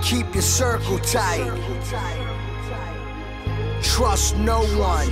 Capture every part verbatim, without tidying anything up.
Keep your circle tight. Trust no one.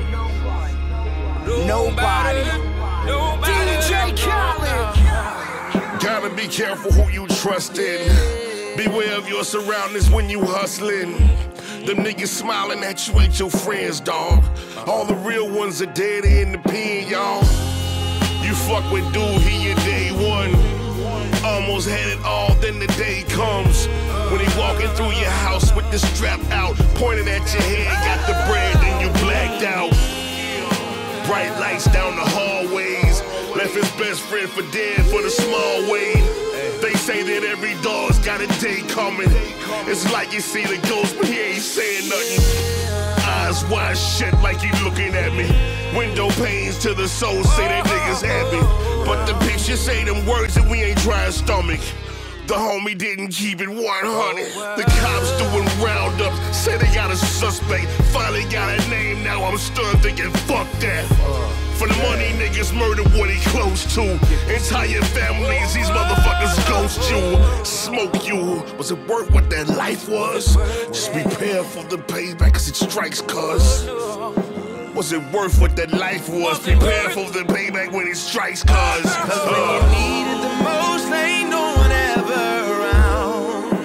Nobody. D J Khaled. Gotta be careful who you trust in. Beware of your surroundings when you hustling. Them niggas smiling at you ain't your friends, dawg. All the real ones are dead in the pen, y'all. You fuck with dude, he your day one. Almost had it all, then the day comes when he walking through your house with the strap out, pointing at your head, got the bread, then you blacked out. Bright lights down the hallways, left his best friend for dead for the small way. They say that every dog's got a day coming. It's like you see the ghost, but he ain't saying nothing. Eyes wide shut like he looking at me. Window panes to the soul say that niggas happy. But the picture say them words and we ain't trying stomach. The homie didn't keep it one hundred. The cops doing roundups, say they got a suspect. Finally got a name, now I'm stunned thinking fuck that. For the money, niggas murder what he close to. Entire families, these motherfuckers ghost you. Smoke you. Was it worth what that life was? Just prepare for the payback cause it strikes cuz. Was it worth what that life was? Prepare for the payback when it strikes cuz. Cause when you need it the most, ain't no one ever around.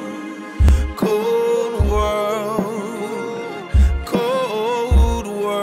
Cold world, cold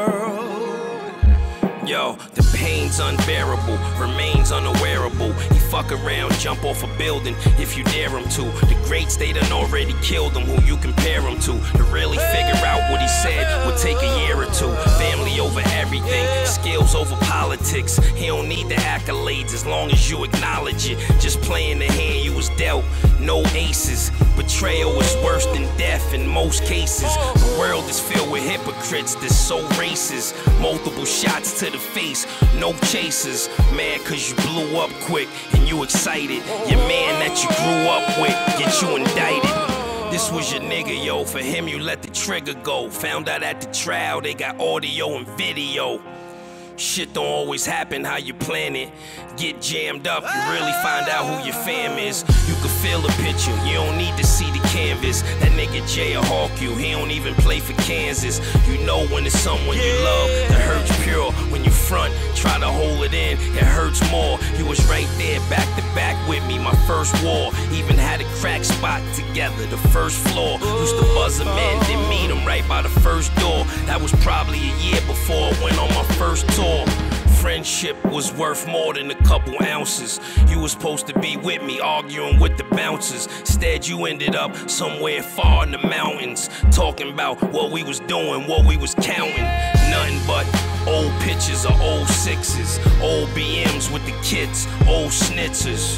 world. Yo, the pain's unbearable, remains unawareable. He fuck around, jump off a building if you dare him to. The greats, they done already killed him, who you compare him to. To really figure out what he said would take a year or two. Family over everything, skills over politics. He don't need the accolades as long as you acknowledge it. Just playing the hand you was dealt, no aces. Betrayal is worse than death in most cases. The world is filled with hypocrites that's so racist. Multiple shots to the face, no chasers. Mad cause you blew up quick and you excited. Your man that you grew up with get you indicted. This was your nigga, yo. For him you let the trigger go. Found out at the trial they got audio and video. Shit don't always happen how you plan it. Get jammed up, you really find out who your fam is. You can feel the picture, you don't need to see the canvas. That nigga Jay will hawk you, he don't even play for Kansas. You know when it's someone you love, that hurts pure. When you front, try to hold it in, it hurts more. You was right there, back to back with me, my first war. Even had a crack spot together, the first floor. Used to buzz him in, then meet him right by the first door. That was probably a year before I went on my first tour. Friendship was worth more than a couple ounces. You was supposed to be with me, arguing with the bouncers. Instead, you ended up somewhere far in the mountains, talking about what we was doing, what we was counting. Nothing but old pictures of old sixes, old B Ms with the kids, old schnitzers.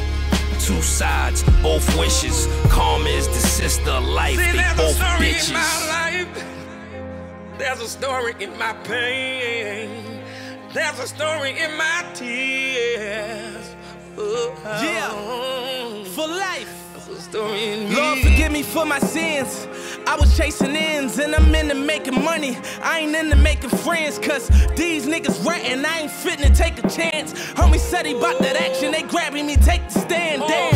Two sides, both wishes. Karma is the sister of life. See, they both bitches. In my life. There's a story in my pain. There's a story in my tears. Oh, yeah, for life. There's a story in me. Lord, forgive me for my sins. I was chasing ends and I'm into making money. I ain't into making friends, cause these niggas ratting. I ain't fitting to take a chance. Homie said he bought that action. They grabbing me, take the stand. Damn.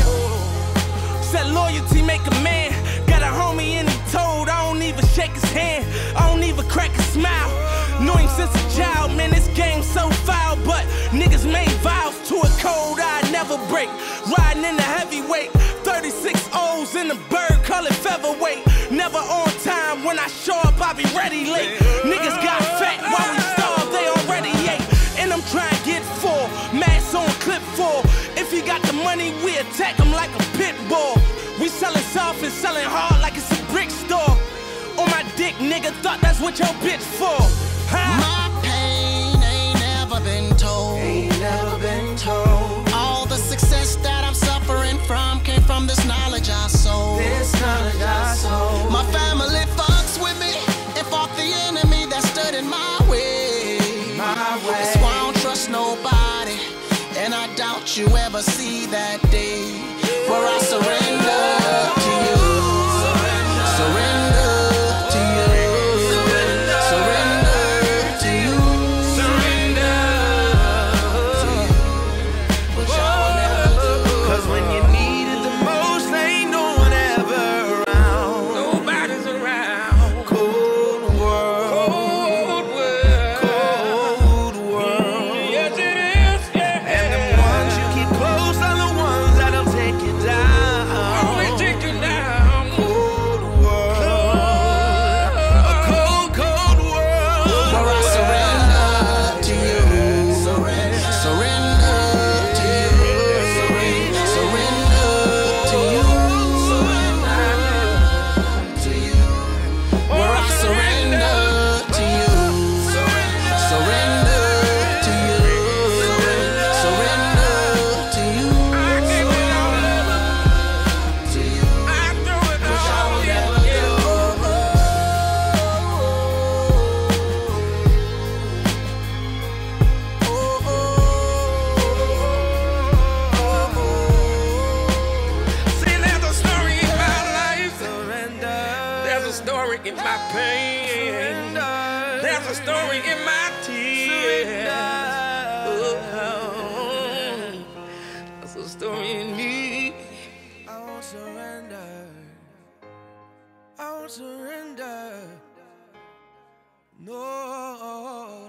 Said loyalty make a man. Got a homie and he told I don't even shake his hand. I don't even crack a smile. Knew him since a child, man, this game's so foul. But niggas made vows to a code I never break. Riding in the heavyweight, thirty-six O's in the bird, colored featherweight. Never on time, when I show up, I be ready late. Niggas got fat while we starve, they already ate. And I'm trying to get full, mass on clip full. If you got the money, we attack them like a pit bull. We sellin' soft and sellin' hard like it's a brick store. On my dick, nigga, thought that's what your bitch for. Huh? My pain ain't never been told. Ain't never been told. All the success that I'm suffering from came from this knowledge I sold. This knowledge I sold. My family fucks with me and fought the enemy that stood in my way. My way. That's why I don't trust nobody, and I doubt you ever see that day where I surrender to you. Surrender to you. Surrender to you. Surrender to you. Which I will never do. Cause when you need it the most, ain't no one ever story in my pain. There's a story in my tears. Oh, there's a story in me. I won't surrender. I won't surrender. No.